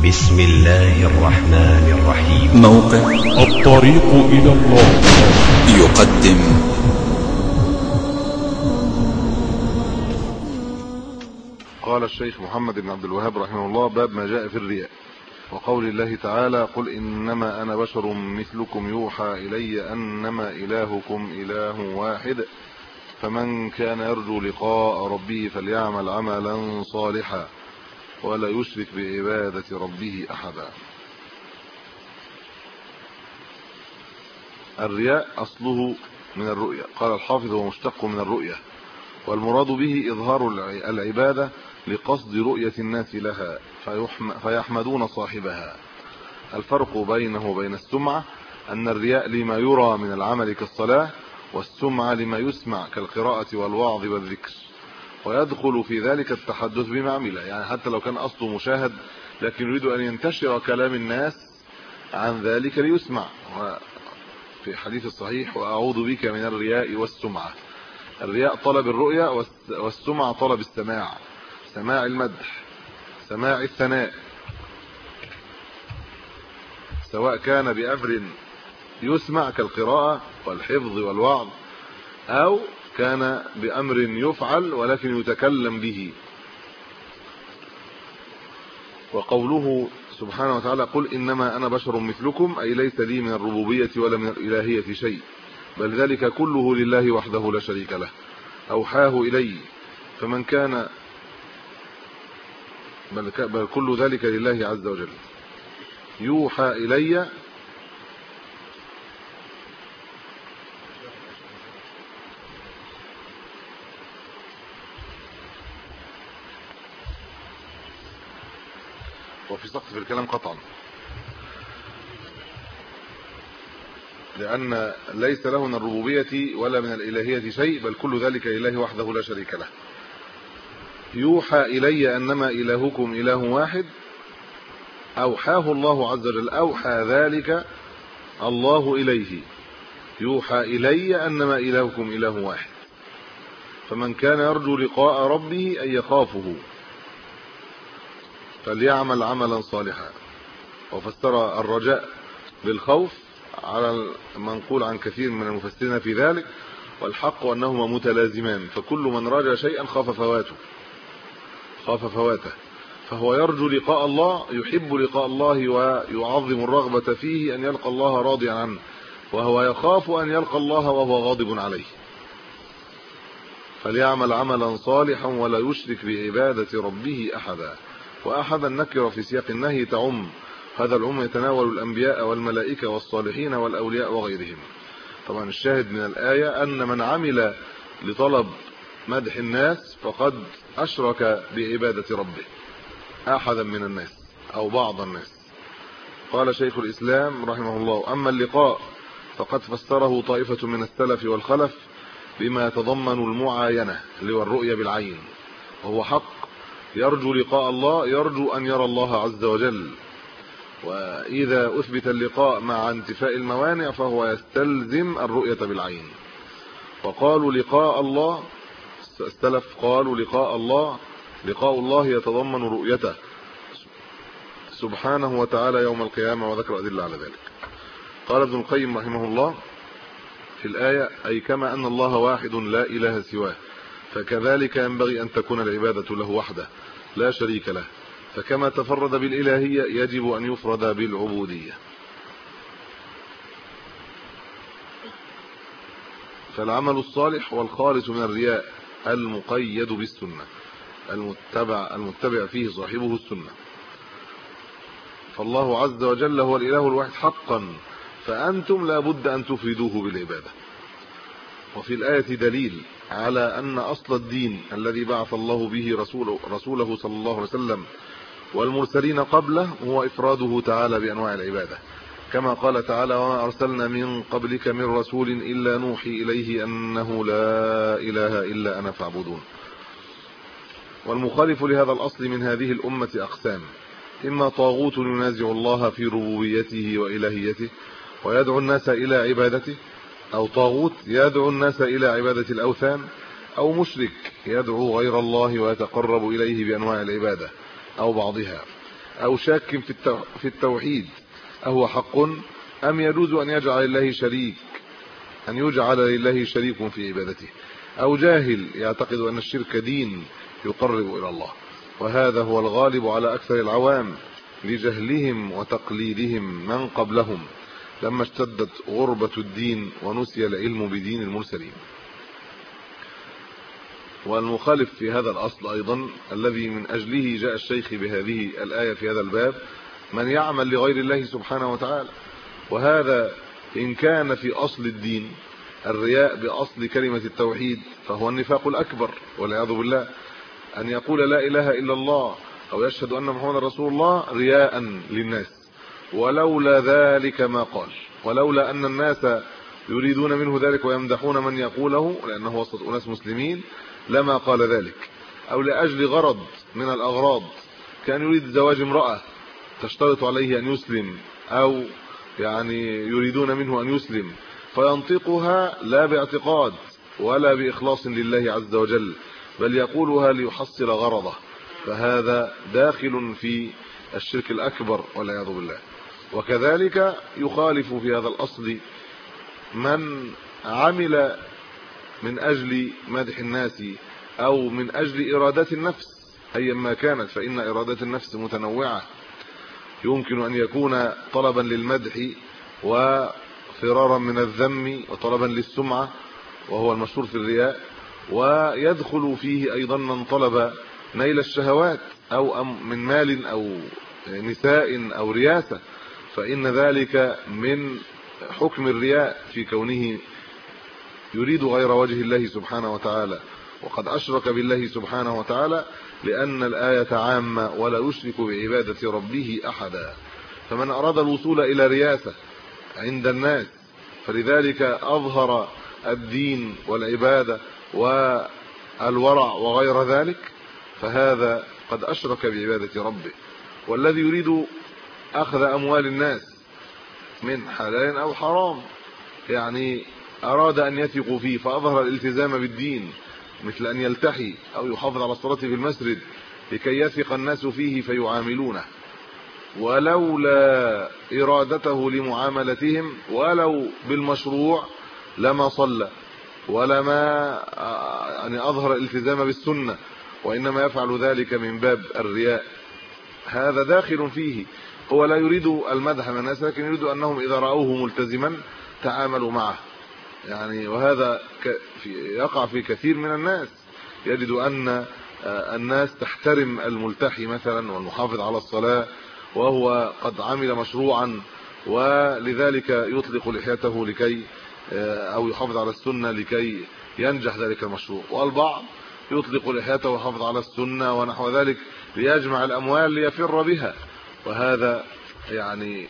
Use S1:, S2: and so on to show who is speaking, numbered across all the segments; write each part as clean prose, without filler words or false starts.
S1: بسم الله الرحمن الرحيم.
S2: موقع
S3: الطريق إلى الله
S2: يقدم
S4: قال الشيخ محمد بن عبد الوهاب رحمه الله: باب ما جاء في الرياء، وقول الله تعالى: قل إنما أنا بشر مثلكم يوحى إلي أنما إلهكم إله واحد فمن كان يرجو لقاء ربه فليعمل عملا صالحا ولا يشرك بعبادة ربه أحدا. الرياء أصله من الرؤية. قال الحافظ: هو مشتق من الرؤية، والمراد به إظهار العبادة لقصد رؤية الناس لها فيحمدون صاحبها. الفرق بينه وبين السمعة أن الرياء لما يرى من العمل كالصلاة، والسمعة لما يسمع كالقراءة والوعظ والذكر، ويدخل في ذلك التحدث بما عمل، يعني حتى لو كان أصله مشاهد لكن يريد أن ينتشر كلام الناس عن ذلك ليسمع. في حديث الصحيح: وأعوذ بك من الرياء والسمعة. الرياء طلب الرؤية، والسمعة طلب السماع، سماع المدح، سماع الثناء، سواء كان بأمر يسمع كالقراءة والحفظ والوعظ، أو كان بأمر يفعل ولكن يتكلم به. وقوله سبحانه وتعالى: قل إنما أنا بشر مثلكم، أي ليس لي من الربوبية ولا من الإلهية شيء، بل ذلك كله لله وحده لا شريك له، أوحاه إلي فمن كان بل كل ذلك لله عز وجل. يوحى إلي وفي سقط في الكلام قطعا، لأن ليس له من الربوبية ولا من الإلهية شيء، بل كل ذلك لله وحده لا شريك له. يوحى إلي أنما إلهكم إله واحد، أوحاه الله عز وجل، أوحى ذلك الله إليه. يوحى إلي أنما إلهكم إله واحد فمن كان يرجو لقاء ربه أي يخافه فليعمل عملا صالحا. وفسر الرجاء بالخوف على المنقول عن كثير من المفسرين في ذلك، والحق أنهما متلازمان، فكل من رجى شيئا خاف فواته، فهو يرجو لقاء الله، يحب لقاء الله ويعظم الرغبة فيه أن يلقى الله راضيا عنه، وهو يخاف أن يلقى الله وهو غاضب عليه. فليعمل عملا صالحا ولا يشرك بعبادة ربه أحدا. وأحد النكرة في سياق النهي تعم، هذا العم يتناول الأنبياء والملائكة والصالحين والأولياء وغيرهم. طبعا الشاهد من الآية أن من عمل لطلب مدح الناس فقد أشرك بعبادة ربه أحدا من الناس أو بعض الناس. قال شيخ الإسلام رحمه الله: أما اللقاء فقد فسره طائفة من السلف والخلف بما يتضمن المعاينة والرؤية بالعين، وهو حق. يرجو لقاء الله، يرجو أن يرى الله عز وجل، وإذا أثبت اللقاء مع انتفاء الموانع فهو يستلزم الرؤية بالعين. وقالوا لقاء الله، السلف قالوا لقاء الله يتضمن رؤيته سبحانه وتعالى يوم القيامة، وذكر أدلة على ذلك. قال ابن القيم رحمه الله في الآية: أي كما أن الله واحد لا إله سواه، فكذلك ينبغي أن تكون العبادة له وحده لا شريك له، فكما تفرد بالإلهية يجب أن يفرد بالعبودية. فالعمل الصالح والخالص من الرياء المقيد بالسنة، المتبع فيه صاحبه السنة. فالله عز وجل هو الإله الواحد حقا، فأنتم لا بد أن تفردوه بالعبادة. وفي الآية دليل على أن أصل الدين الذي بعث الله به رسوله صلى الله عليه وسلم والمرسلين قبله هو إفراده تعالى بأنواع العبادة، كما قال تعالى: وما أرسلنا من قبلك من رسول إلا نوحي إليه أنه لا إله إلا أنا فاعبدون. والمخالف لهذا الأصل من هذه الأمة أقسام: إما طاغوت ينازع الله في ربوبيته وإلهيته ويدعو الناس إلى عبادته، أو طاغوت يدعو الناس إلى عبادة الأوثان، أو مشرك يدعو غير الله ويتقرب إليه بأنواع العبادة أو بعضها. أو شاك في التوحيد أهو حق أم يجوز أن يجعل لله شريك في عبادته، أو جاهل يعتقد أن الشرك دين يقرب إلى الله. وهذا هو الغالب على أكثر العوام لجهلهم وتقليدهم من قبلهم لما اشتدت غربة الدين ونسي العلم بدين المرسلين. والمخالف في هذا الأصل أيضا الذي من أجله جاء الشيخ بهذه الآية في هذا الباب من يعمل لغير الله سبحانه وتعالى. وهذا إن كان في أصل الدين الرياء بأصل كلمة التوحيد فهو النفاق الأكبر والعياذ بالله. أن يقول لا إله إلا الله أو يشهد أن محمد رسول الله رياء للناس، ولولا ذلك ما قال، ولولا أن الناس يريدون منه ذلك ويمدحون من يقوله لأنه وسط أناس مسلمين لما قال ذلك. أو لأجل غرض من الأغراض، كان يريد زواج امرأة تشترط عليه أن يسلم، أو يعني يريدون منه أن يسلم فينطقها لا باعتقاد ولا بإخلاص لله عز وجل، بل يقولها ليحصل غرضه، فهذا داخل في الشرك الأكبر والعياذ بالله. وكذلك يخالف في هذا الأصل من عمل من أجل مدح الناس أو من أجل إرادات النفس أيما كانت، فإن إرادات النفس متنوعة، يمكن أن يكون طلبا للمدح وفرارا من الذم وطلبا للسمعة وهو المشهور في الرياء، ويدخل فيه أيضا من طلب نيل الشهوات أو من مال أو نساء أو رياسة، فإن ذلك من حكم الرياء في كونه يريد غير وجه الله سبحانه وتعالى، وقد أشرك بالله سبحانه وتعالى لأن الآية عامة ولا يشرك بعبادة ربه أحدا. فمن أراد الوصول إلى رياسة عند الناس فلذلك أظهر الدين والعبادة والورع وغير ذلك، فهذا قد أشرك بعبادة ربه. والذي يريد أخذ أموال الناس من حلال أو حرام، يعني أراد أن يثقوا فيه فأظهر الالتزام بالدين، مثل أن يلتحي أو يحافظ على الصلاة في المسجد لكي يثق الناس فيه فيعاملونه، ولولا إرادته لمعاملتهم ولو بالمشروع لما صلى ولما يعني أظهر الالتزام بالسنة، وإنما يفعل ذلك من باب الرياء. هذا داخل فيه، هو لا يريد المدح من الناس لكن يريد أنهم إذا رأوه ملتزما تعاملوا معه، يعني وهذا يقع في كثير من الناس. يجد أن الناس تحترم الملتحي مثلا والمحافظ على الصلاة وهو قد عمل مشروعا، ولذلك يطلق لحيته لكي أو يحافظ على السنة لكي ينجح ذلك المشروع، والبعض يطلق لحيته ويحافظ على السنة ونحو ذلك ليجمع الأموال ليفر بها، وهذا يعني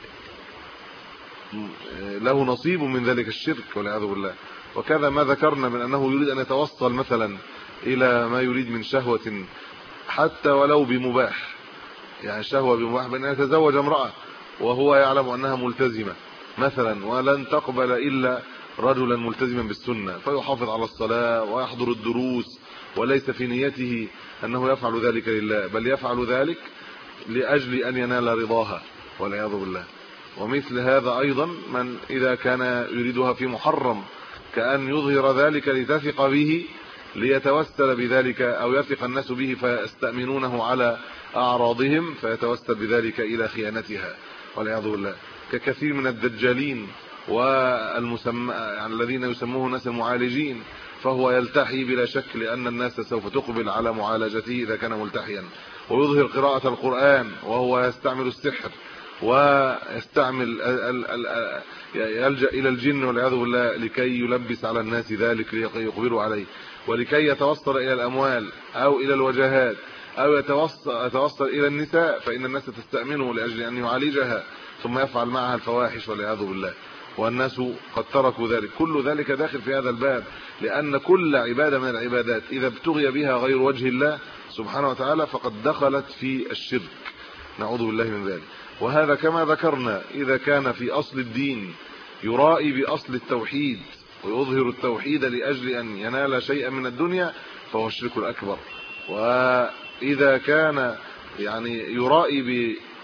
S4: له نصيب من ذلك الشرك والعياذ بالله. وكذا ما ذكرنا من أنه يريد أن يتوصل مثلا إلى ما يريد من شهوة حتى ولو بمباح، يعني شهوة بمباح بأن يتزوج امرأة وهو يعلم أنها ملتزمة مثلا ولن تقبل إلا رجلا ملتزما بالسنة، فيحافظ على الصلاة ويحضر الدروس وليس في نيته أنه يفعل ذلك لله، بل يفعل ذلك لأجل أن ينال رضاها والعياذ بالله. ومثل هذا أيضا من إذا كان يريدها في محرم كأن يظهر ذلك لتثق به ليتوسل بذلك، أو يثق الناس به فيستأمنونه على أعراضهم فيتوسل بذلك إلى خيانتها والعياذ بالله، ككثير من الدجالين والمسمى يعني الذين يسموه ناس المعالجين، فهو يلتحي بلا شك لأن الناس سوف تقبل على معالجته إذا كان ملتحيا، ويظهر قراءة القرآن وهو يستعمل السحر ويستعمل يلجأ إلى الجن والعياذ بالله لكي يلبس على الناس ذلك لكي يقبلوا عليه، ولكي يتوصل إلى الأموال أو إلى الوجهات أو يتوصل إلى النساء، فإن الناس تستأمنه لأجل أن يعالجها ثم يفعل معها الفواحش والعياذ بالله، والناس قد تركوا ذلك. كل ذلك داخل في هذا الباب، لأن كل عبادة من العبادات إذا ابتغي بها غير وجه الله سبحانه وتعالى فقد دخلت في الشرك، نعوذ بالله من ذلك. وهذا كما ذكرنا إذا كان في أصل الدين يرائي بأصل التوحيد ويظهر التوحيد لأجل أن ينال شيئا من الدنيا فهو الشرك الأكبر. وإذا كان يعني يرائي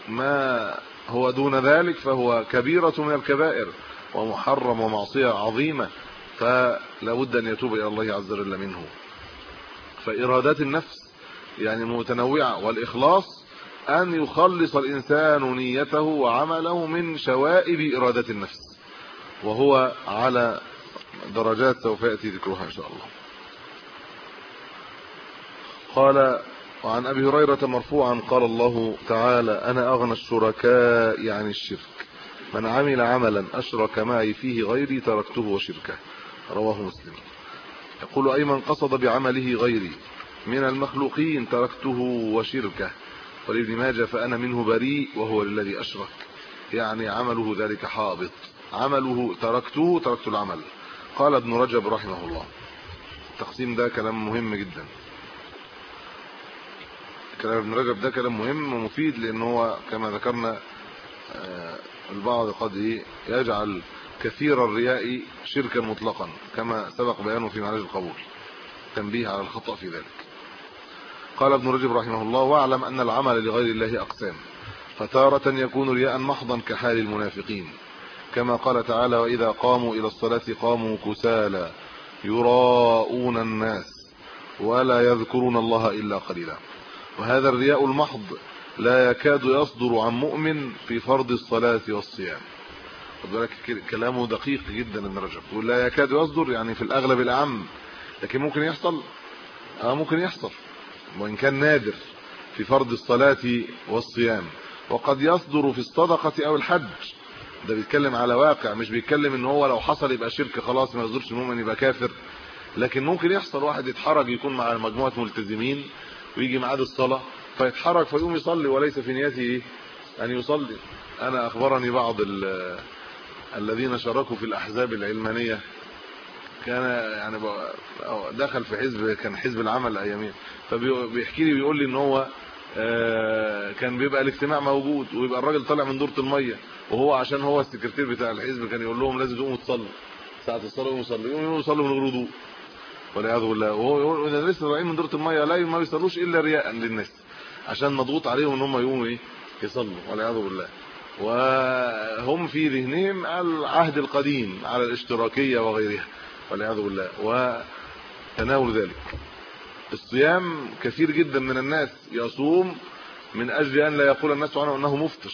S4: ما هو دون ذلك فهو كبيرة من الكبائر ومحرم ومعصية عظيمة، فلا بد أن يتوب إلى الله عز وجل منه. فإرادات النفس يعني متنوعة، والإخلاص أن يخلص الإنسان نيته وعمله من شوائب إرادات النفس، وهو على درجات سوف يأتي ذكرها إن شاء الله. قال: وعن أبي هريرة مرفوعا قال الله تعالى: أنا أغنى الشركاء عن الشرك، من عمل عملا أشرك معي فيه غيري تركته وشركه. رواه مسلم. يقول: أي من قصد بعمله غيري من المخلوقين تركته وشركه. ولابن ماجه: فأنا منه بريء وهو للذي أشرك، يعني عمله ذلك حابط، عمله تركت العمل. قال ابن رجب رحمه الله. التقسيم ده كلام مهم جدا، كلام ابن رجب ده كلام مهم ومفيد، لأن هو كما ذكرنا البعض قد يجعل كثير الرياء شركا مطلقا كما سبق بيانه في معرج القبول، تنبيه على الخطأ في ذلك. قال ابن رجب رحمه الله: واعلم أن العمل لغير الله أقسام، فتارة يكون رياء محضا كحال المنافقين، كما قال تعالى: وإذا قاموا إلى الصلاة قاموا كسالى يراءون الناس ولا يذكرون الله إلا قليلا. وهذا الرياء المحض لا يكاد يصدر عن مؤمن في فرض الصلاة والصيام. وذلك كلامه دقيق جدا ابن رجب، ولا يكاد يصدر يعني في الأغلب الأعم، لكن ممكن يحصل ممكن يحصل وإن كان نادر في فرض الصلاة والصيام، وقد يصدر في الصدقة أو الحج. ده بيتكلم على واقع، مش بيتكلم ان هو لو حصل يبقى شرك خلاص ما يصدرش المؤمن يبقى كافر. لكن ممكن يحصل واحد يتحرج، يكون مع مجموعة ملتزمين ويجي ميعاد الصلاة فيتحرج فيقوم يصلي وليس في نيته أن يصلي. أنا أخبرني بعض الذين شاركوا في الأحزاب العلمانية، كان يعني دخل في حزب، كان حزب العمل ايامين، فبيحكي لي بيقول لي ان هو كان بيبقى الاجتماع موجود ويبقى الراجل طالع من دورة المية، وهو عشان هو السكرتير بتاع الحزب كان يقول لهم لازم تقوموا تصلوا ساعة الصلاة، يقوموا يصلوا من غير وضوء والعياذ بالله. وهو يقول اذا لسه رايحين من دورة المية لا ما بيصلوش الا رياء للناس، عشان مضغوط عليهم ان هم يقوموا يصلوا والعياذ بالله. وهم في ذهنهم العهد القديم على الاشتراكية وغيرها والعياذ بالله وتناول ذلك. الصيام كثير جدا من الناس يصوم من اجل ان لا يقول الناس عنه انه مفطر.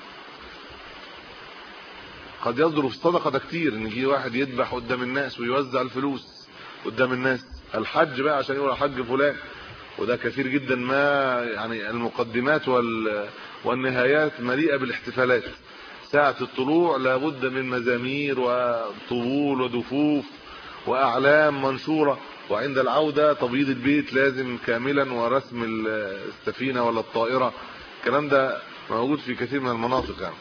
S4: قد يصدر في الصدقه ده كتير، ان يجي واحد يذبح قدام الناس ويوزع الفلوس قدام الناس. الحج بقى عشان يقول حج فلان، وده كثير جدا، ما يعني المقدمات والنهايات مليئه بالاحتفالات. ساعه الطلوع لابد من مزامير وطبول ودفوف واعلام منشوره، وعند العودة تبييض البيت لازم كاملا ورسم السفينة ولا الطائرة. الكلام ده موجود في كثير من المناطق يعني.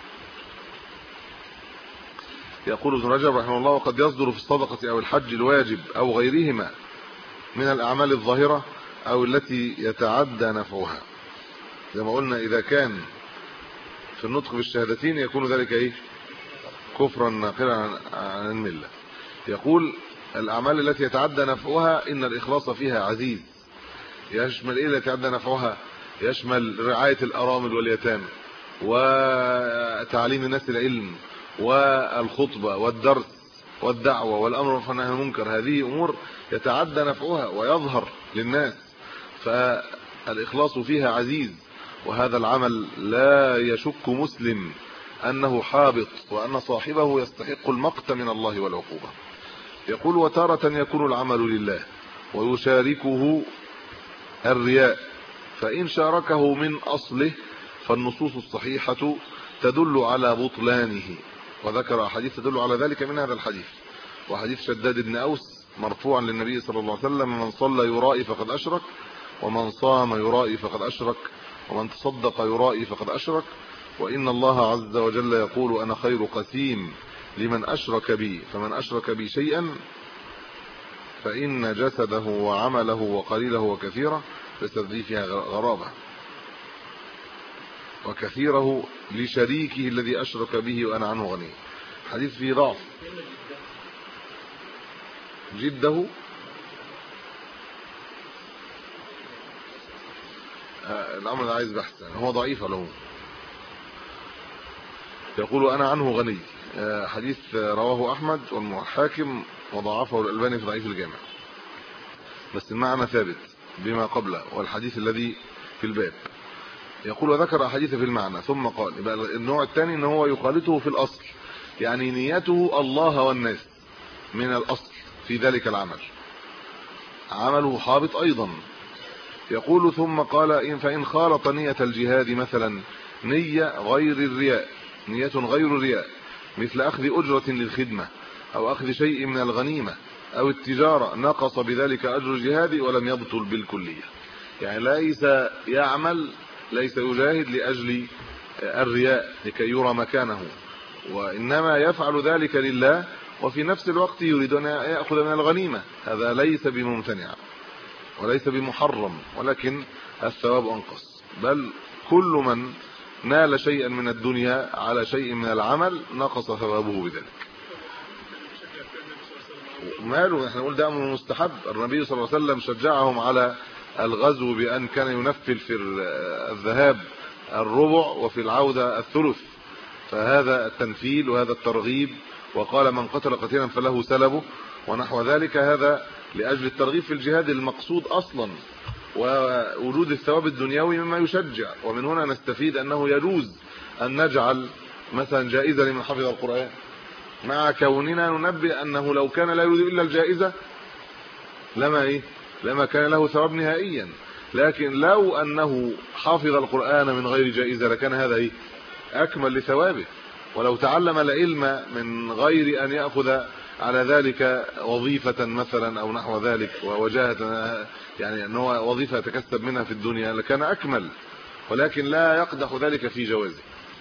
S4: يقول ابن رجب رحمه الله: وقد يصدر في الصدقة او الحج الواجب او غيرهما من الاعمال الظاهرة او التي يتعدى نفعها. زي ما قلنا اذا كان في النطق بالشهادتين يكون ذلك كفرا ناقلا عن الملة. يقول: الأعمال التي يتعدى نفعها إن الإخلاص فيها عزيز. يشمل إيه التي يتعدى نفعها؟ يشمل رعاية الأرامل واليتامى وتعليم الناس العلم والخطبة والدرس والدعوة والأمر بالمعروف والنهي عن المنكر. هذه أمور يتعدى نفعها ويظهر للناس، فالإخلاص فيها عزيز. وهذا العمل لا يشك مسلم أنه حابط، وأن صاحبه يستحق المقت من الله والعقوبة. يقول: وتارة يكون العمل لله ويشاركه الرياء، فإن شاركه من أصله فالنصوص الصحيحة تدل على بطلانه. وذكر أحاديث تدل على ذلك من هذا الحديث، وحديث شداد بن أوس مرفوعا للنبي صلى الله عليه وسلم: من صلى يرائي فقد أشرك، ومن صام يرائي فقد أشرك، ومن تصدق يرائي فقد أشرك، وإن الله عز وجل يقول: أنا خير قسيم لمن أشرك بي، فمن أشرك بي شيئا فإن جسده وعمله وقليله وكثيره تستدعي فيها غرابة، وكثيره لشريكه الذي أشرك به وأنا عنه غني. حديث فيه ضعف. جده الأمر ده عايز بحث، يعني هو ضعيف له، يقول انا عنه غني. حديث رواه احمد والحاكم وضعفه الالباني في ضعيف الجامع، بس المعنى ثابت بما قبله والحديث الذي في الباب. يقول وذكر احاديث في المعنى ثم قال. يبقى النوع الثاني ان هو يخالطه في الاصل، يعني نيته الله والناس من الاصل في ذلك العمل، عمله حابط ايضا. يقول ثم قال فان خالط نية الجهاد مثلا نية غير الرياء، نية غير الرياء، مثل اخذ اجرة للخدمة او اخذ شيء من الغنيمة او التجارة، نقص بذلك اجر الجهاد ولم يبطل بالكلية. يعني ليس يجاهد لاجل الرياء لكي يرى مكانه، وانما يفعل ذلك لله، وفي نفس الوقت يريد ان ياخذ من الغنيمة. هذا ليس بممتنع وليس بمحرم، ولكن الثواب انقص. بل كل من نال شيئا من الدنيا على شيء من العمل نقص ثوابه بذلك. ماله، احنا نقول ده امر مستحب. النبي صلى الله عليه وسلم شجعهم على الغزو بان كان ينفل في الذهاب الربع وفي العودة الثلث، فهذا التنفيل وهذا الترغيب. وقال من قتل قتيلا فله سلبه ونحو ذلك، هذا لاجل الترغيب في الجهاد المقصود اصلا، ووجود الثواب الدنيوي مما يشجع. ومن هنا نستفيد انه يجوز ان نجعل مثلا جائزة لمن حفظ القرآن، مع كوننا ننبه انه لو كان لا يريد الا الجائزة لما كان له ثواب نهائيا. لكن لو انه حافظ القرآن من غير جائزة لكان هذا اكمل لثوابه. ولو تعلم العلم من غير ان ياخذ على ذلك وظيفة مثلا او نحو ذلك ووجاهة، يعني ان هو وظيفة يتكسب منها في الدنيا، لكان اكمل. ولكن لا يقدح ذلك في جوازه.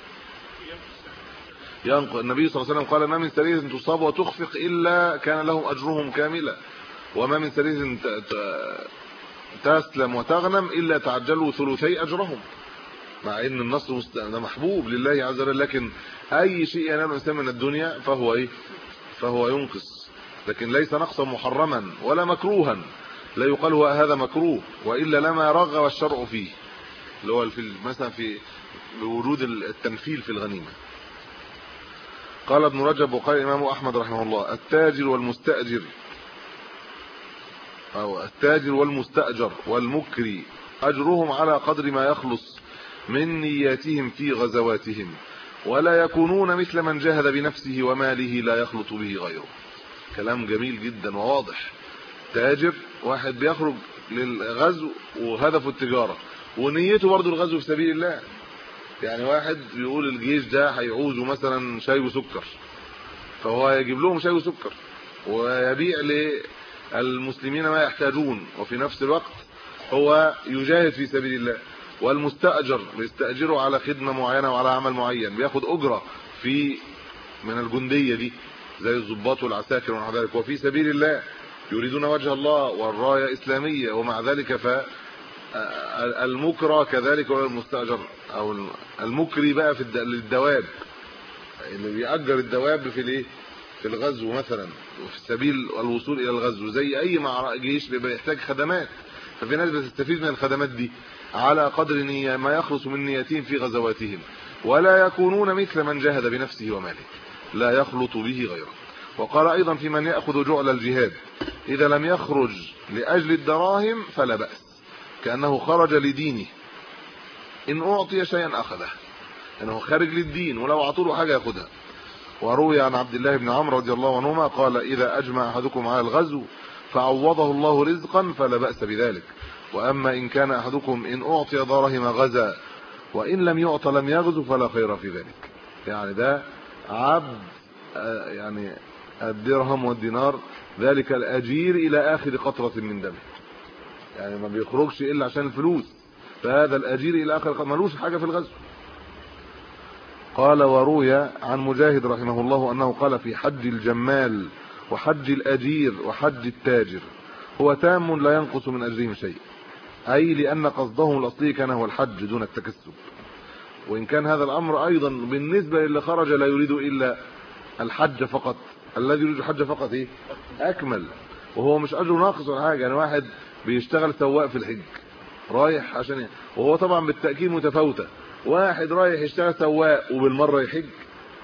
S4: النبي صلى الله عليه وسلم قال ما من سرية تصاب وتخفق الا كان لهم اجرهم كاملا، وما من سرية تسلم وتغنم الا تعجلوا ثلثي اجرهم. مع ان النصر ده محبوب لله عز وجل، لكن اي شيء ينال الانسان من الدنيا فهو ينقص، لكن ليس نقصا محرما ولا مكروها. لا يقال هو هذا مكروه، والا لما رغب الشرع فيه، اللي هو مثلا في وجود التنفيل في الغنيمه. قال ابن رجب وقال الامام احمد رحمه الله التاجر والمستاجر والمكري اجرهم على قدر ما يخلص من نياتهم في غزواتهم، ولا يكونون مثل من جاهد بنفسه وماله لا يخلط به غيره. كلام جميل جدا وواضح. تاجر واحد بيخرج للغزو وهدفه التجارة ونيته برضه الغزو في سبيل الله. يعني واحد بيقول الجيش ده هيعوزوا مثلا شاي وسكر، فهو يجيب لهم شاي وسكر ويبيع للمسلمين ما يحتاجون، وفي نفس الوقت هو يجاهد في سبيل الله. والمستأجر بيستأجره على خدمة معينة وعلى عمل معين، بياخد أجرة من الجندية دي زي الضباط والعساكر ونحو ذلك، وفي سبيل الله يريدون وجه الله والراية إسلامية. ومع ذلك فالمكرى كذلك، ولا المستأجر أو المكري بقى في الدواب، اللي بيأجر الدواب في الغزو مثلا وفي سبيل الوصول إلى الغزو، زي أي جيش بيبقى يحتاج خدمات، ففي ناس بتستفيد من الخدمات دي على قدر ما يخلص من نياتهم في غزواتهم. ولا يكونون مثل من جاهد بنفسه وماله لا يخلط به غيره. وقال ايضا في من ياخذ جعل الجهاد اذا لم يخرج لاجل الدراهم فلا باس، كانه خرج لدينه، ان اعطي شيئا اخذه، انه خارج للدين ولو اعطوا له حاجه ياخذها. وروي عن عبد الله بن عمرو رضي الله عنهما قال اذا اجمع احدكم على الغزو فعوضه الله رزقا فلا باس بذلك، واما ان كان احدكم ان اعطي دراهم غزا وان لم يعط لم يغزو فلا خير في ذلك. يعني ده عبد، يعني الدرهم والدينار ذلك الاجير الى اخر قطرة من دمه، يعني ما بيخرجش الا عشان الفلوس، فهذا الاجير الى اخر قطرة ملوش حاجة في الغزو. قال وروي عن مجاهد رحمه الله انه قال في حج الجمال وحج الاجير وحج التاجر هو تام لا ينقص من اجرهم شيء، اي لان قصدهم الاصلي كان هو الحج دون التكسب. وان كان هذا الامر ايضا بالنسبه للي خرج لا يريد الا الحج فقط، الذي يريد الحج فقط اكمل، وهو مش اجره ناقص ولا حاجه. يعني واحد بيشتغل سواق في الحج رايح عشان وهو طبعا بالتاكيد متفاوته، واحد رايح يشتغل سواق وبالمره يحج،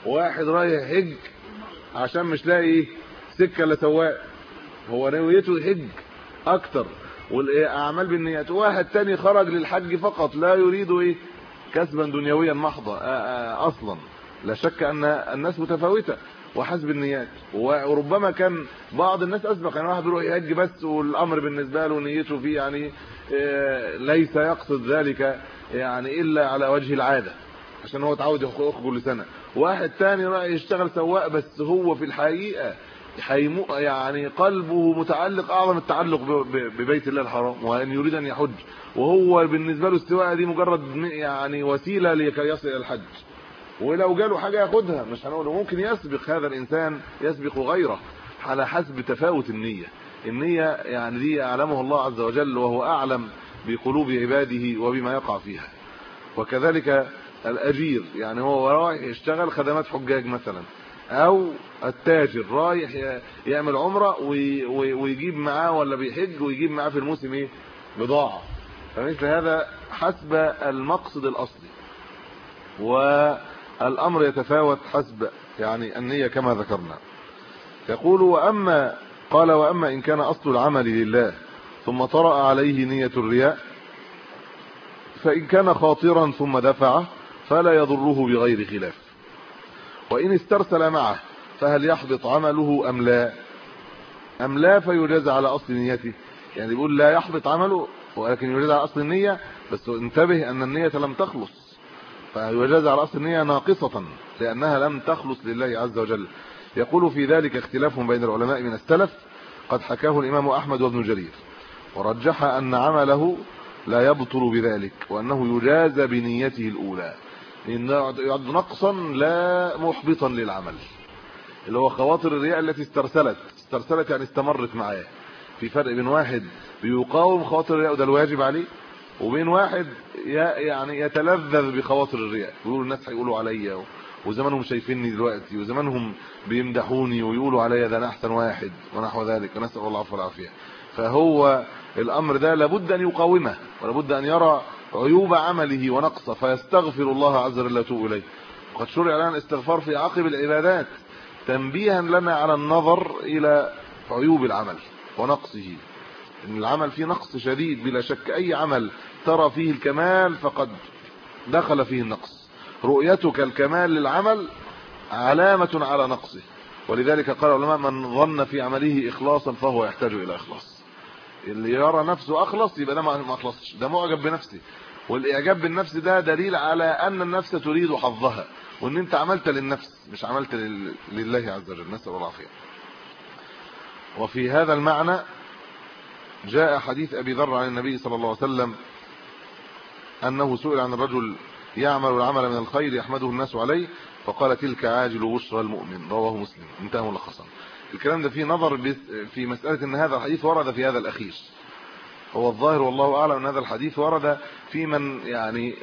S4: واحد رايح حج عشان مش لاقي سكه لسواق، هو نيته يحج اكتر والاعمال بالنيات. واحد تاني خرج للحج فقط لا يريد كسبا دنيويا محضا اصلا. لا شك ان الناس متفاوته وحسب النيات، وربما كان بعض الناس اسبق، يعني واحد يروح يحج بس والامر بالنسبه له نيته فيه يعني ليس يقصد ذلك يعني الا على وجه العاده عشان هو اتعود يخرج كل سنه. واحد تاني راح يشتغل سواق بس هو في الحقيقه يعني قلبه متعلق اعظم التعلق ببيت الله الحرام وان يريد ان يحج، وهو بالنسبه له السواقه دي مجرد يعني وسيله لكي يصل الى الحج، ولو جاله حاجه ياخدها مش هنقول ممكن يسبق هذا الانسان يسبق غيره على حسب تفاوت النيه يعني دي يعلمها الله عز وجل وهو اعلم بقلوب عباده وبما يقع فيها. وكذلك الاجير، يعني هو رايح يشتغل خدمات حجاج مثلا، او التاجر رايح يعمل عمره ويجيب معاه ولا بيحج ويجيب معاه في الموسم بضاعه، فمثل هذا حسب المقصد الاصلي، والامر يتفاوت حسب يعني النيه كما ذكرنا. يقول واما ان كان اصل العمل لله ثم طرأ عليه نية الرياء، فإن كان خاطرا ثم دفعه فلا يضره بغير خلاف. وإن استرسل معه فهل يحبط عمله أم لا فيجاز على أصل نيته. يعني بيقول لا يحبط عمله ولكن يجاز على أصل النية، بس انتبه أن النية لم تخلص، فيجاز على أصل النية ناقصة لأنها لم تخلص لله عز وجل. يقول في ذلك اختلاف بين العلماء من السلف قد حكاه الإمام أحمد وابن جرير، ورجح أن عمله لا يبطل بذلك وأنه يجاز بنيته الأولى، لأنه يعد نقصا لا محبطا للعمل، اللي هو خواطر الرياء التي استرسلت يعني استمرت معاه. في فرق بين واحد بيقاوم خواطر الرياء وده الواجب عليه، وبين واحد يعني يتلذذ بخواطر الرياء، يقولوا الناس هيقولوا عليا وزمانهم شايفيني دلوقتي وزمانهم بيمدحوني ويقولوا عليا ده انا احسن واحد ونحو ذلك، ونسأل الله العفو والعافيه. فهو الامر ده لابد ان يقاومه ولابد ان يرى عيوب عمله ونقصه فيستغفر الله عز وجل ويتوب اليه. وقد شرع لنا الاستغفار في عقب العبادات تنبيها لنا على النظر الى عيوب العمل ونقصه، ان العمل فيه نقص شديد بلا شك. اي عمل ترى فيه الكمال فقد دخل فيه النقص. رؤيتك الكمال للعمل علامة على نقصه، ولذلك قال العلماء من ظن في عمله اخلاصا فهو يحتاج الى اخلاص. اللي يرى نفسه اخلص يبقى ده ما اخلصش، ده معجب بنفسه، والاعجاب بالنفس ده دليل على ان النفس تريد حظها، وان انت عملت للنفس مش عملت لله عز وجل، نسأل الله العافيه. وفي هذا المعنى جاء حديث ابي ذر عن النبي صلى الله عليه وسلم انه سئل عن الرجل يعمل العمل من الخير يحمده الناس عليه فقال تلك عاجل بشرى المؤمن، رواه مسلم، انتهى ملخصا. الكلام ده فيه نظر في مسألة ان هذا الحديث ورد في هذا الاخير. هو الظاهر والله اعلم ان هذا الحديث ورد في من يعني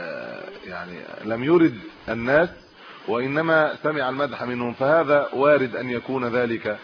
S4: لم يرد الناس وانما سمع المدح منهم، فهذا وارد ان يكون ذلك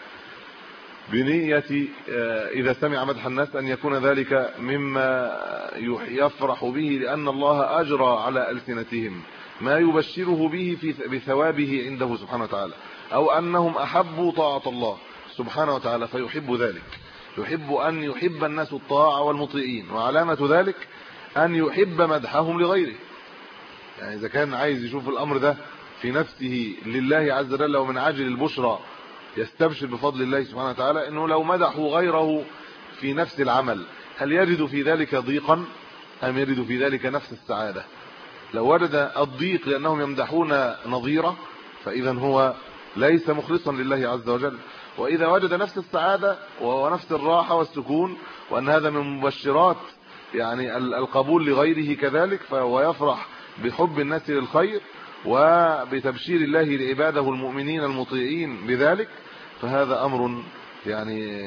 S4: بنية اذا سمع مدح الناس ان يكون ذلك مما يفرح به لان الله اجرى على السنتهم ما يبشره به بثوابه عنده سبحانه وتعالى، او انهم احبوا طاعة الله سبحانه وتعالى فيحب ذلك، يحب ان يحب الناس الطاعة والمطيعين، وعلامة ذلك ان يحب مدحهم لغيره. يعني اذا كان عايز يشوف الامر ده في نفسه لله عز وجل ومن عاجل البشرى يستبشر بفضل الله سبحانه وتعالى، انه لو مدحوا غيره في نفس العمل هل يجد في ذلك ضيقا ام يجد في ذلك نفس السعادة؟ لو وجد الضيق لانهم يمدحون نظيره فاذا هو ليس مخلصا لله عز وجل، واذا وجد نفس السعادة ونفس الراحة والسكون وان هذا من مبشرات يعني القبول لغيره كذلك، فهو يفرح بحب الناس للخير وبتبشير الله لعباده المؤمنين المطيعين بذلك، فهذا امر يعني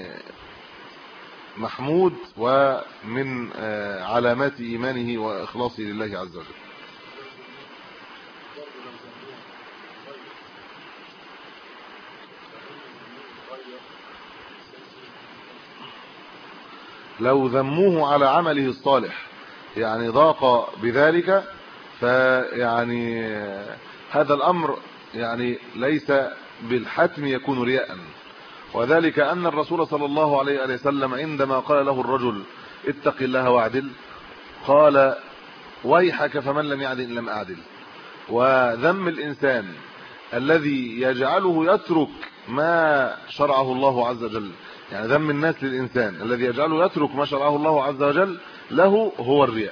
S4: محمود ومن علامات ايمانه واخلاصه لله عز وجل. لو ذموه على عمله الصالح يعني ضاق بذلك، فيعني هذا الامر يعني ليس بالحتم يكون رياء. وذلك أن الرسول صلى الله عليه وسلم عندما قال له الرجل اتق الله واعدل، قال ويحك فمن لم يعدل لم أعدل. وذم الإنسان الذي يجعله يترك ما شرعه الله عز وجل، يعني ذم الناس للإنسان الذي يجعله يترك ما شرعه الله عز وجل له هو الرياء.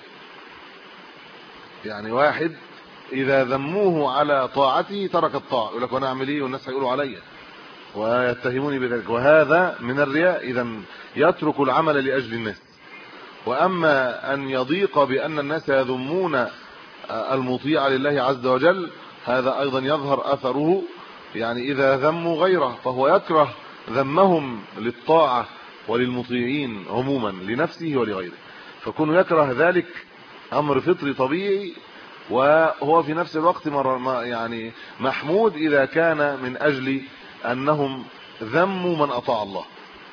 S4: يعني واحد إذا ذموه على طاعته ترك الطاعة، يقول لك وانا اعمل ايه والناس هيقولوا عليا ويتهموني بذلك، وهذا من الرياء. اذا يترك العمل لأجل الناس. واما ان يضيق بان الناس يذمون المطيع لله عز وجل، هذا ايضا يظهر اثره. يعني اذا ذموا غيره فهو يكره ذمهم للطاعه وللمطيعين عموما لنفسه ولغيره، فكون يكره ذلك امر فطري طبيعي، وهو في نفس الوقت يعني محمود اذا كان من اجل انهم ذموا من اطاع الله.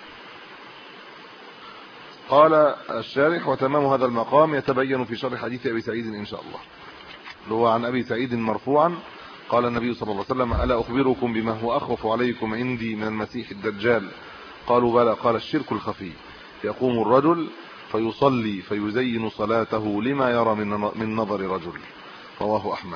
S4: قال الشارح وتمام هذا المقام يتبين في شرح حديث ابي سعيد ان شاء الله، اللي هو عن ابي سعيد مرفوعا قال النبي صلى الله عليه وسلم الا اخبركم بما هو اخوف عليكم عندي من المسيح الدجال؟ قالوا بلى. قال الشرك الخفي، يقوم الرجل فيصلي فيزين صلاته لما يرى من نظر رجل. رواه احمد.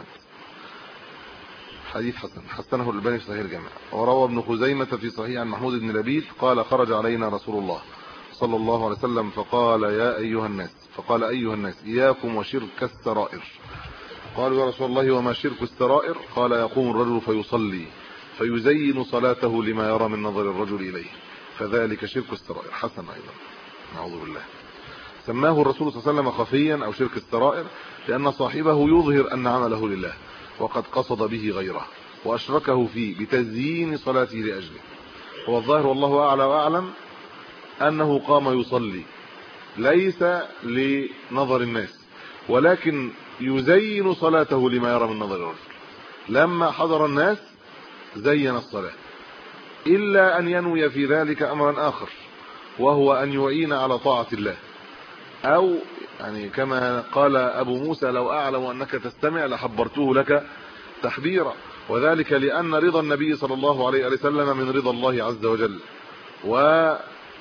S4: حديث حسن، حسنه الألباني في صحيح الجامع. وروى ابن خزيمة في صحيح عن محمود بن لبيد قال خرج علينا رسول الله صلى الله عليه وسلم فقال ايها الناس اياكم وشرك السرائر. قالوا يا رسول الله وما شرك السرائر؟ قال يقوم الرجل فيصلي فيزين صلاته لما يرى من نظر الرجل اليه، فذلك شرك السرائر. حسن ايضا، نعوذ بالله. سماه الرسول صلى الله عليه وسلم خفيا او شرك السرائر لان صاحبه يظهر ان عمله لله وقد قصد به غيره واشركه فيه بتزيين صلاته لاجله. هو الظاهر والله اعلى واعلم انه قام يصلي ليس لنظر الناس، ولكن يزين صلاته لما يرى من نظر الرجل. لما حضر الناس زين الصلاة، الا ان ينوي في ذلك امرا اخر، وهو ان يعين على طاعة الله، او يعني كما قال ابو موسى لو اعلم انك تستمع لحبرته لك تحبيرا. وذلك لان رضا النبي صلى الله عليه وسلم من رضا الله عز وجل، وكما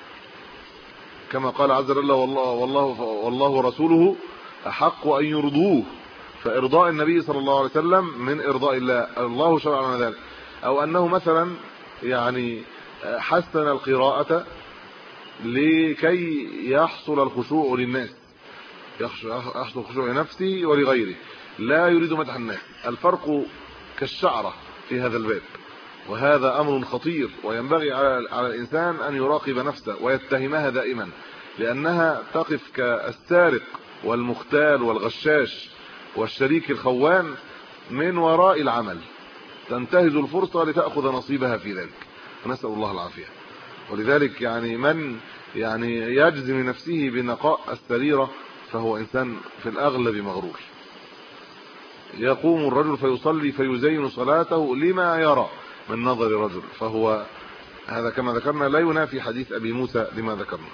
S4: قال عز وجل والله ورسوله احق ان يرضوه، فارضاء النبي صلى الله عليه وسلم من ارضاء الله. الله شرع لنا ذلك. او انه مثلا يعني حسن القراءة لكي يحصل الخشوع للناس، يحصل الخشوع لنفسه ولغيره، لا يريد مدح الناس. الفرق كالشعرة في هذا الباب، وهذا امر خطير، وينبغي على الانسان ان يراقب نفسه ويتهمها دائما، لانها تقف كالسارق والمختال والغشاش والشريك الخوان من وراء العمل، تنتهز الفرصة لتأخذ نصيبها في ذلك، نسأل الله العافية. ولذلك يعني من يعني يجزم نفسه بنقاء السريرة فهو انسان في الاغلب مغرور. يقوم الرجل فيصلي فيزين صلاته لما يرى من نظر الرجل، فهو هذا كما ذكرنا لا ينافي حديث ابي موسى لما ذكرنا.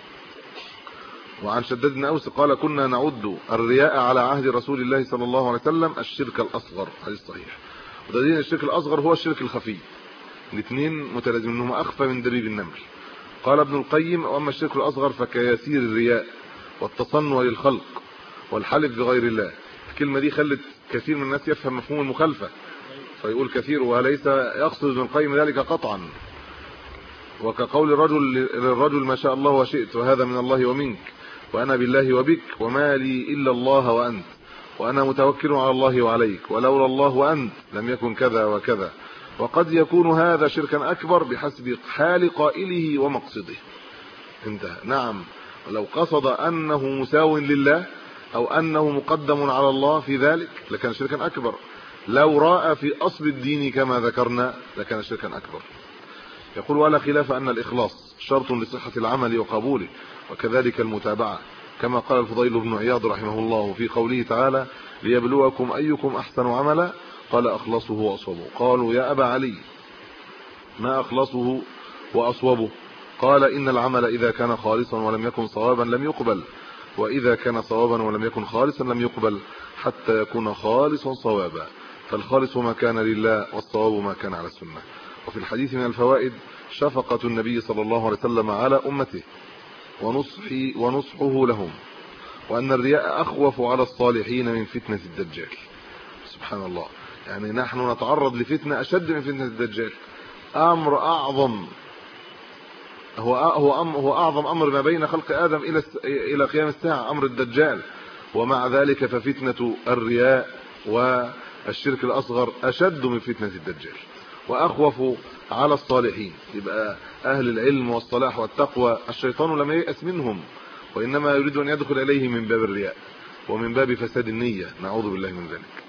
S4: وعن شداد بن اوس قال كنا نعد الرياء على عهد رسول الله صلى الله عليه وسلم الشرك الاصغر. حديث صحيح. ودليل الشرك الاصغر هو الشرك الخفي، الاثنين متلازمين، انهما اخفى من دبيب النمل. قال ابن القيم واما الشرك الاصغر فكيسير الرياء والتصنع للخلق والحلف بغير الله. الكلمه دي خلت كثير من الناس يفهم مفهوم المخالفه فيقول كثير، وليس يقصد ابن القيم ذلك قطعا. وكقول الرجل للرجل ما شاء الله وشئت، وهذا من الله ومنك، وانا بالله وبك، وما لي الا الله وانت، وانا متوكل على الله وعليك، ولولا الله وانت لم يكن كذا وكذا. وقد يكون هذا شركا اكبر بحسب حال قائله ومقصده. انتهى. نعم، لو قصد انه مساو لله او انه مقدم على الله في ذلك لكان شركا اكبر. لو راى في اصل الدين كما ذكرنا لكان شركا اكبر. يقول ولا خلاف ان الاخلاص شرط لصحة العمل وقبوله، وكذلك المتابعة، كما قال الفضيل بن عياض رحمه الله في قوله تعالى ليبلوكم ايكم احسن عملا قال اخلصه واصوبه. قالوا يا ابا علي ما اخلصه واصوبه؟ قال ان العمل اذا كان خالصا ولم يكن صوابا لم يقبل، واذا كان صوابا ولم يكن خالصا لم يقبل، حتى يكون خالصا صوابا، فالخالص ما كان لله والصواب ما كان على السنة. وفي الحديث من الفوائد شفقة النبي صلى الله عليه وسلم على أمته ونصحه لهم، وأن الرياء أخوف على الصالحين من فتنة الدجال. سبحان الله، يعني نحن نتعرض لفتنة أشد من فتنة الدجال، أمر أعظم، هو أعظم أمر ما بين خلق آدم إلى قيام الساعة، أمر الدجال. ومع ذلك ففتنة الرياء والشرك الأصغر أشد من فتنة الدجال وأخوف على الصالحين. يبقى أهل العلم والصلاح والتقوى الشيطان لم ييأس منهم، وإنما يريد أن يدخل إليه من باب الرياء ومن باب فساد النية، نعوذ بالله من ذلك.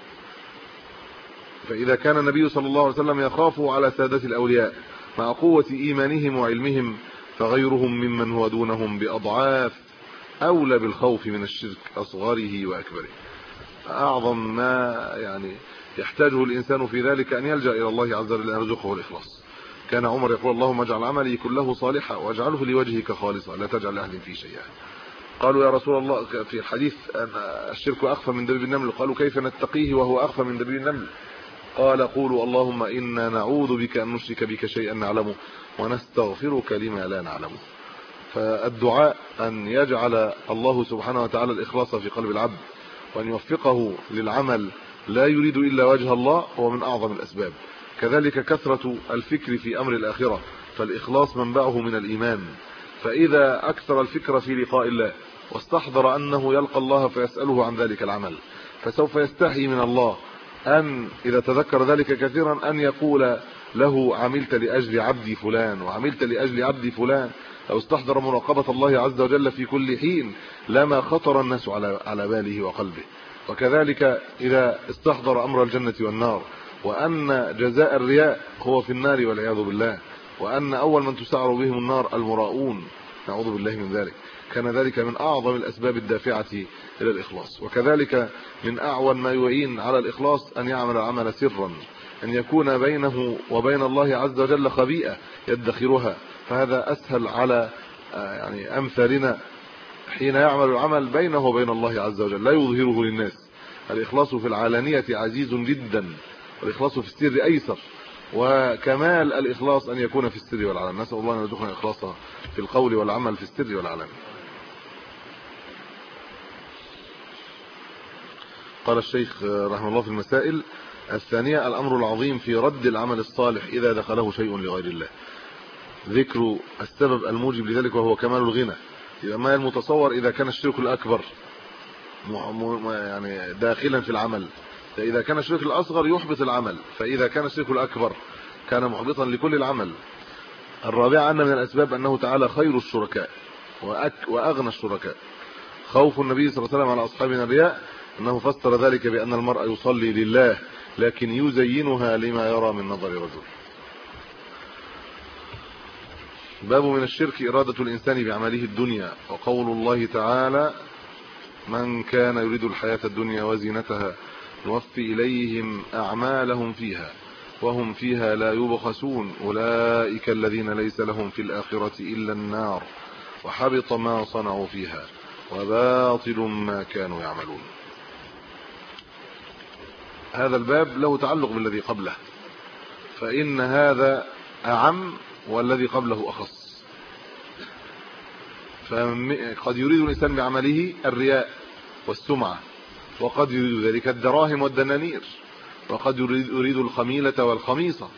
S4: فإذا كان النبي صلى الله عليه وسلم يخاف على سادة الأولياء مع قوة إيمانهم وعلمهم، فغيرهم ممن هو دونهم بأضعاف أولى بالخوف من الشرك أصغره وأكبره. أعظم ما يعني يحتاجه الإنسان في ذلك أن يلجأ إلى الله عز وجل أن يرزقه الإخلاص. كان عمر يقول: اللهم اجعل عملي كله صالحا واجعله لوجهك خالصا لا تجعل لأحد فيه شيئا. قالوا: يا رسول الله، في الحديث أن الشرك أخفى من دبيب النمل. قالوا: كيف نتقيه وهو أخفى من دبيب النمل؟ قال: قولوا اللهم إنا نعوذ بك أن نشرك بك شيئا نعلمه ونستغفرك لما لا نعلمه. فالدعاء أن يجعل الله سبحانه وتعالى الإخلاص في قلب العبد وأن يوفقه للعمل لا يريد إلا وجه الله هو من أعظم الأسباب. كذلك كثرة الفكر في أمر الآخرة، فالإخلاص منبعه من الإيمان. فإذا أكثر الفكر في لقاء الله واستحضر أنه يلقى الله فيسأله عن ذلك العمل، فسوف يستحي من الله أن إذا تذكر ذلك كثيرا أن يقول له: عملت لأجل عبدي فلان وعملت لأجل عبدي فلان. لو استحضر مراقبة الله عز وجل في كل حين لما خطر الناس على باله وقلبه. وكذلك إذا استحضر أمر الجنة والنار، وأن جزاء الرياء هو في النار والعياذ بالله، وأن أول من تسعر بهم النار المراؤون، نعوذ بالله من ذلك، كان ذلك من أعظم الأسباب الدافعة إلى الإخلاص. وكذلك من أعون ما يعين على الإخلاص أن يعمل العمل سرا، أن يكون بينه وبين الله عز وجل خبيئة يدخرها، فهذا أسهل على يعني أمثالنا حين يعمل العمل بينه وبين الله عز وجل لا يظهره للناس. الإخلاص في العلانية عزيز جدا، والإخلاص في السر أيسر، وكمال الإخلاص أن يكون في السر والعلن. نسأل الله أن يرزقنا إخلاصا في القول والعمل في السر والعلن. قال الشيخ رحمه الله في المسائل الثانية: الأمر العظيم في رد العمل الصالح إذا دخله شيء لغير الله، ذكر السبب الموجب لذلك وهو كمال الغنى. يبقى ما المتصور إذا كان الشرك الأكبر يعني داخلا في العمل، فإذا كان الشرك الأصغر يحبط العمل، فإذا كان الشرك الأكبر كان محبطا لكل العمل. الرابعة أن من الأسباب أنه تعالى خير الشركاء وأغنى الشركاء. خوف النبي صلى الله عليه وسلم على أصحابنا الرياء أنه فسر ذلك بأن المرء يصلي لله لكن يزينها لما يرى من نظر رجل. باب من الشرك إرادة الإنسان بعمله الدنيا، وقول الله تعالى: من كان يريد الحياة الدنيا وزينتها نوفي إليهم أعمالهم فيها وهم فيها لا يبخسون أولئك الذين ليس لهم في الآخرة إلا النار وحبط ما صنعوا فيها وباطل ما كانوا يعملون. هذا الباب له تعلق بالذي قبله، فإن هذا أعم والذي قبله أخص. فقد يريد الإنسان بعمله الرياء والسمعة، وقد يريد ذلك الدراهم والدنانير، وقد يريد الخميلة والخميصة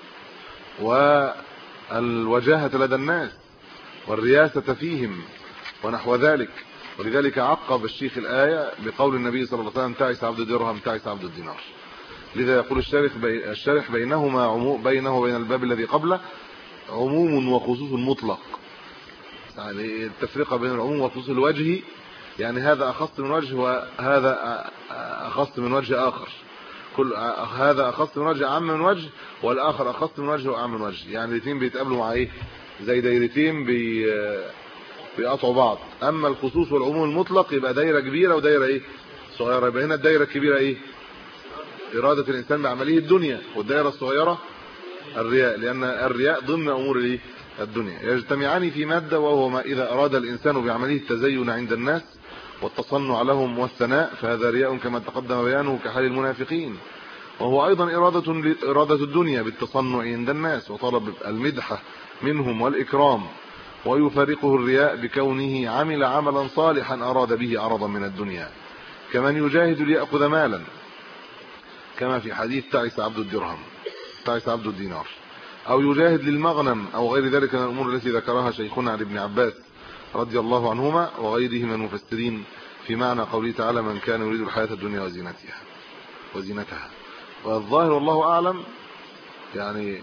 S4: والوجاهة لدى الناس والرياسة فيهم ونحو ذلك. ولذلك عقب الشيخ الآية بقول النبي صلى الله عليه وسلم: تعس عبد الدرهم تعس عبد الدينار. لذا يقول الشارح بينه وبين الباب الذي قبله عموم وخصوص مطلق، يعني التفرقة بين العموم والخصوص الوجهي، يعني هذا أخص من وجه وهذا أخص من وجه آخر، كل هذا أخص من وجه أعم من وجه والآخر أخص من وجه وأعم من وجه، يعني الاثنين بيتقابلوا مع إيه؟ زي دايرتين بيقطعوا بعض. أما الخصوص والعموم المطلق يبقى دايرة كبيرة ودايرة إيه؟ صغيرة. يبقى هنا الدايرة الكبيرة إيه؟ إرادة الإنسان بعمله الدنيا، والدائرة الصغيرة الرياء، لأن الرياء ضمن أمور الدنيا يجتمعان في مادة، وهو ما إذا أراد الإنسان بعمله التزين عند الناس والتصنع لهم والثناء فهذا رياء كما تقدم بيانه كحال المنافقين. وهو أيضا إرادة الدنيا بالتصنع عند الناس وطلب المدحة منهم والإكرام. ويفارقه الرياء بكونه عمل عملا صالحا أراد به عرضا من الدنيا، كمن يجاهد ليأخذ مالا، كما في حديث تعس عبد الدرهم، تعس عبد الدينار، أو يجاهد للمغنم أو غير ذلك من الأمور التي ذكرها شيخنا عن ابن عباس رضي الله عنهما وغيره من المفسرين في معنى قوله تعالى: من كان يريد الحياة الدنيا وزينتها. والظاهر والله أعلم يعني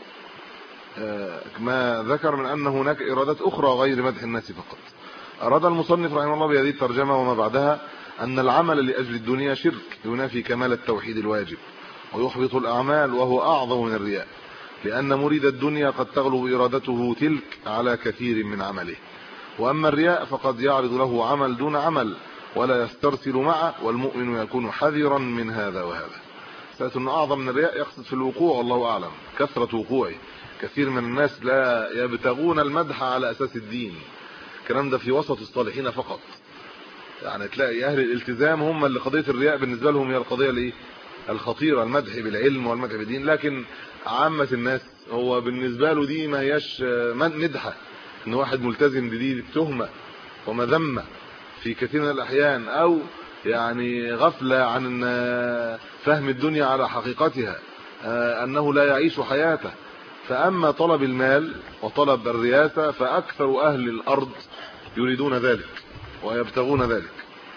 S4: ما ذكر من أن هناك إرادات أخرى غير مدح الناس فقط. أراد المصنف رحمه الله بهذه الترجمة وما بعدها أن العمل لأجل الدنيا شرك ينافي كمال التوحيد الواجب ويحبط الأعمال، وهو أعظم من الرياء، لأن مريد الدنيا قد تغلب إرادته تلك على كثير من عمله. وأما الرياء فقد يعرض له عمل دون عمل ولا يسترسل معه، والمؤمن يكون حذرا من هذا وهذا. سألت أن أعظم من الرياء يقصد في الوقوع، الله أعلم كثرة وقوعه. كثير من الناس لا يبتغون المدح على أساس الدين، الكلام ده في وسط الصالحين فقط. يعني تلاقي أهل الالتزام هم اللي قضية الرياء بالنسبة لهم هي القضية الايه الخطيرة، المدح بالعلم والمدح بالدين. لكن عامة الناس هو بالنسبة له دي ما هياش مدحة، ان واحد ملتزم بدي تهمة ومذمة في كثير من الأحيان، أو يعني غفلة عن فهم الدنيا على حقيقتها، أنه لا يعيش حياته. فأما طلب المال وطلب الرياسة فأكثر أهل الأرض يريدون ذلك ويبتغون ذلك.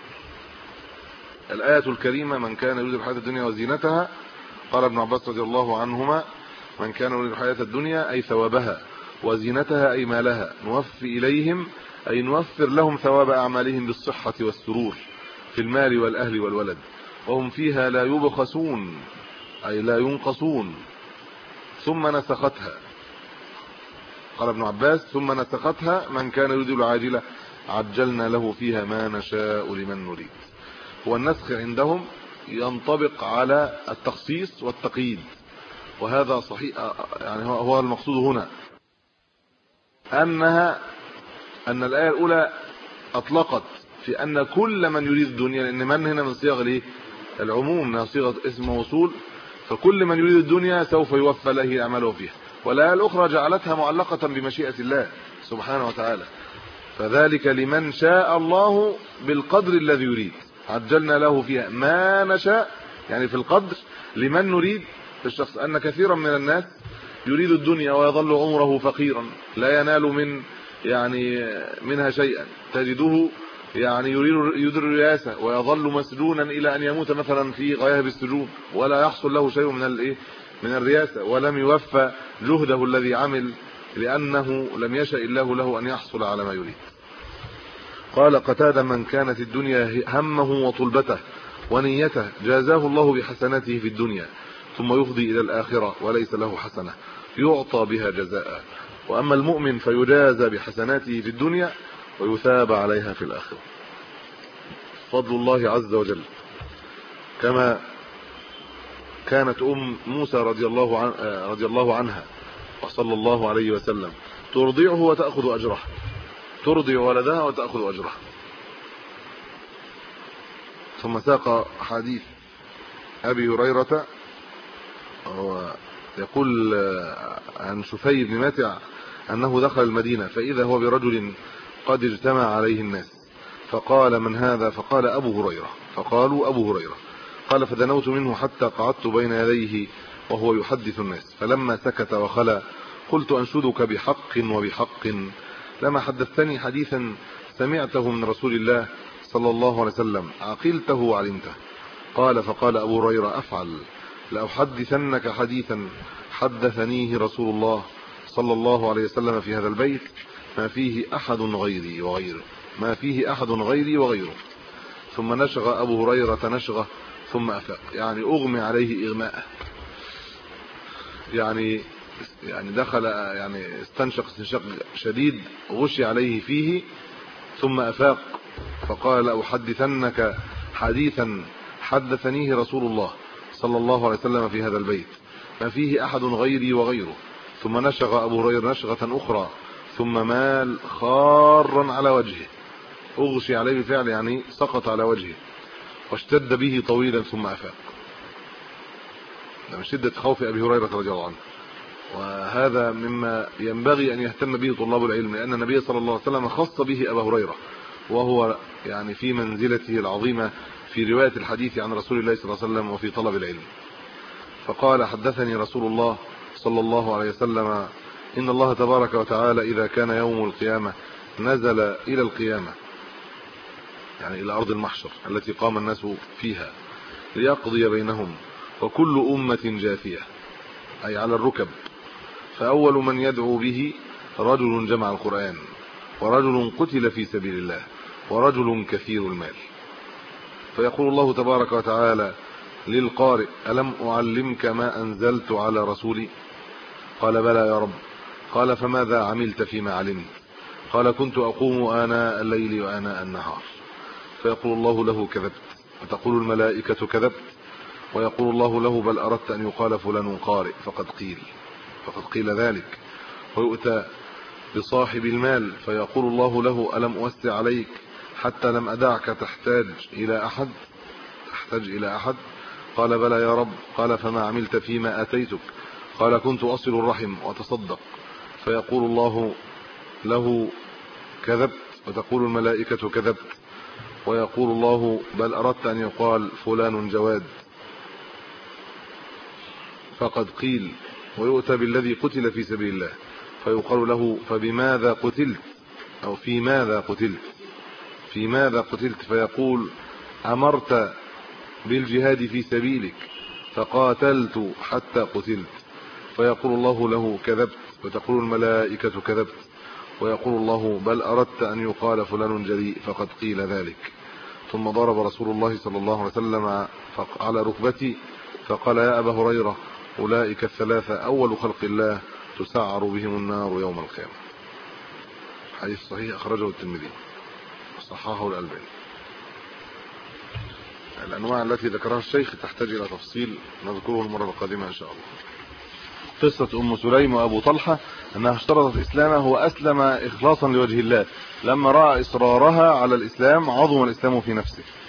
S4: الآية الكريمة: من كان يريد الحياة الدنيا وزينتها، قال ابن عباس رضي الله عنهما: من كان يريد الحياة الدنيا أي ثوابها، وزينتها أي مالها، نوفي إليهم أي نوفر لهم ثواب أعمالهم بالصحة والسرور في المال والأهل والولد، وهم فيها لا يبخسون أي لا ينقصون. ثم نسختها، قال ابن عباس: ثم نسختها من كان يريد العاجلة عجلنا له فيها ما نشاء لمن نريد. هو النسخ عندهم ينطبق على التخصيص والتقييد، وهذا صحيح، يعني هو المقصود هنا أن الآية الأولى أطلقت في أن كل من يريد الدنيا، لأن من هنا من صيغ العموم، من صيغة اسم موصول، فكل من يريد الدنيا سوف يوفى له أعماله فيها. والآية الأخرى جعلتها معلقة بمشيئة الله سبحانه وتعالى، فذلك لمن شاء الله بالقدر الذي يريد، عجلنا له فيها ما نشاء، يعني في القدر لمن نريد في الشخص. أن كثيرا من الناس يريد الدنيا ويظل عمره فقيرا لا ينال منها شيئا، تجده يعني يريد الرئاسة ويظل مسجونا إلى أن يموت مثلا في غياب السجون، ولا يحصل له شيء من الرئاسة، ولم يوفى جهده الذي عمل، لأنه لم يشاء الله له أن يحصل على ما يريد. قال قتادة: من كانت الدنيا همه وطلبته ونيته جازاه الله بحسناته في الدنيا، ثم يفضي إلى الآخرة وليس له حسنة يعطى بها جزاء. وأما المؤمن فيجازى بحسناته في الدنيا ويثاب عليها في الآخرة. فضل الله عز وجل، كما كانت موسى رضي الله عنها وصلى الله عليه وسلم ترضعه وتأخذ أجره، ترضع ولدها وتأخذ أجره. ثم ساق حديث أبي هريرة يقول عن شفي بن ماتع أنه دخل المدينة فإذا هو برجل قد اجتمع عليه الناس، فقال: من هذا؟ فقال: أبو هريرة. فقالوا: أبو هريرة. قال: فدنوت منه حتى قعدت بين يديه وهو يحدث الناس، فلما سكت وخلى قلت: أنشدك بحق وبحق لما حدثتني حديثا سمعته من رسول الله صلى الله عليه وسلم عقلته وعلمته. قال: فقال أبو هريرة: أفعل، لأحدثنك حديثا حدثنيه رسول الله صلى الله عليه وسلم في هذا البيت ما فيه أحد غيري وغيره، ما فيه أحد غيري وغيره. ثم نشغ أبو هريرة نشغه ثم أفاق، يعني أغمي عليه إغماء، يعني دخل، يعني استنشق استنشاق شديد غشي عليه فيه، ثم أفاق فقال: أحدثنك حديثا حدثنيه رسول الله صلى الله عليه وسلم في هذا البيت ما فيه أحد غيري وغيره. ثم نشغ أبو هريرة نشغة أخرى ثم مال خارا على وجهه، أغشي عليه بالفعل، يعني سقط على وجهه، واشتد به طويلا ثم أفاق. من شدة خوف أبي هريرة رضي الله عنه. وهذا مما ينبغي أن يهتم به طلاب العلم، لأن النبي صلى الله عليه وسلم خص به أبا هريرة، وهو يعني في منزلته العظيمة في رواية الحديث عن رسول الله صلى الله عليه وسلم وفي طلب العلم. فقال: حدثني رسول الله صلى الله عليه وسلم إن الله تبارك وتعالى إذا كان يوم القيامة نزل إلى القيامة، يعني إلى أرض المحشر التي قام الناس فيها، ليقضي بينهم، وكل أمة جاثية، أي على الركب. فأول من يدعو به رجل جمع القرآن، ورجل قتل في سبيل الله، ورجل كثير المال. فيقول الله تبارك وتعالى للقارئ: ألم أعلمك ما أنزلت على رسولي؟ قال: بلى يا رب. قال: فماذا عملت فيما علمت؟ قال: كنت أقوم آناء الليل وآناء النهار. فيقول الله له: كذبت. وتقول الملائكة: كذبت. ويقول الله له: بل أردت أن يقال فلان قارئ فقد قيل ذلك. ويؤتى بصاحب المال فيقول الله له: ألم أوسع عليك حتى لم أدعك تحتاج إلى أحد؟ قال: بلى يا رب. قال: فما عملت فيما آتيتك؟ قال: كنت أصل الرحم وتصدق. فيقول الله له: كذبت. وتقول الملائكة: كذبت. ويقول الله: بل أردت أن يقال فلان جواد فقد قيل. ويؤتى بالذي قتل في سبيل الله فيقال له: فبماذا قتلت؟ أو في ماذا قتلت؟ فيقول: أمرت بالجهاد في سبيلك فقاتلت حتى قتلت. فيقول الله له: كذبت. وتقول الملائكة: كذبت. ويقول الله: بل أردت أن يقال فلان جريء فقد قيل ذلك. ثم ضرب رسول الله صلى الله عليه وسلم على ركبتي فقال: يا أبا هريرة، أولئك الثلاثة أول خلق الله تسعر بهم النار يوم القيامة. حديث صحيح أخرجه الترمذي وصححه الألباني. الأنواع التي ذكرها الشيخ تحتاج إلى تفصيل نذكره المرة القادمة إن شاء الله. قصة أم سليم وأبو طلحة أنها اشترطت إسلامه وأسلم إخلاصا لوجه الله، لما رأى إصرارها على الإسلام عظم الإسلام في نفسه.